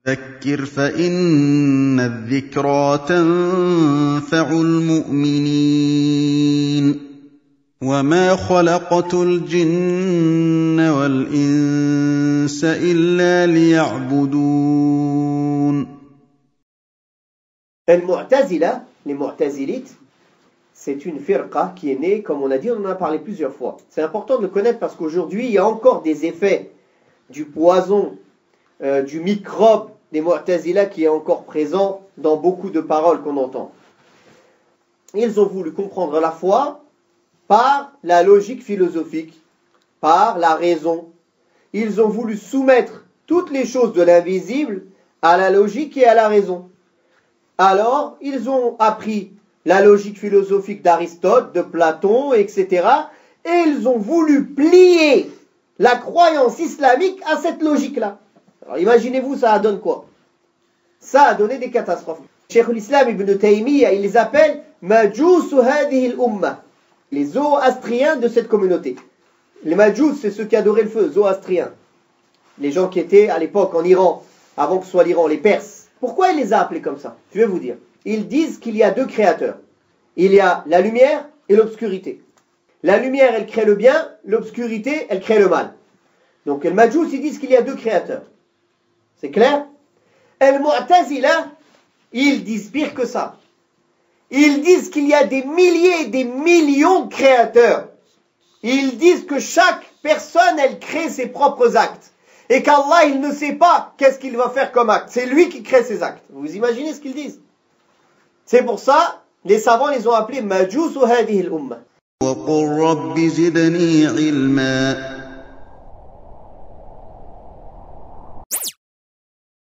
فذكر فإن الذكرى تنفع المؤمنين وما خلقت الجن والإنس إلا ليعبدون. Al-Mu'tazila, les Mu'tazilites, c'est une firqa qui est née, comme on a dit, on en a parlé plusieurs fois. C'est important de le connaître parce qu'aujourd'hui, il y a encore des effets du poison, du microbe des Mu'tazila qui est encore présent dans beaucoup de paroles qu'on entend. Ils ont voulu comprendre la foi par la logique philosophique, par la raison. Ils ont voulu soumettre toutes les choses de l'invisible à la logique et à la raison. Alors, ils ont appris la logique philosophique d'Aristote, de Platon, etc. Et ils ont voulu plier la croyance islamique à cette logique-là. Alors imaginez-vous, ça donne quoi? Ça a donné des catastrophes. Cheikh l'Islam Ibn Taymiyyah, il les appelle Majous hadhihi al-umma, les zoroastriens de cette communauté. Les Majous, c'est ceux qui adoraient le feu, zoroastriens. Les gens qui étaient à l'époque en Iran, avant que ce soit l'Iran, les Perses. Pourquoi il les a appelés comme ça? Je vais vous dire. Ils disent qu'il y a deux créateurs. Il y a la lumière et l'obscurité. La lumière, elle crée le bien, l'obscurité, elle crée le mal. Donc, les Majous, ils disent qu'il y a deux créateurs. C'est clair? Al-Mu'tazila, ils disent pire que ça. Ils disent qu'il y a des milliers et des millions de créateurs. Ils disent que chaque personne, elle crée ses propres actes. Et qu'Allah, il ne sait pas qu'est-ce qu'il va faire comme acte. C'est lui qui crée ses actes. Vous imaginez ce qu'ils disent? C'est pour ça, les savants les ont appelés Majous hadhihi al-umma. وقل رب زدني علما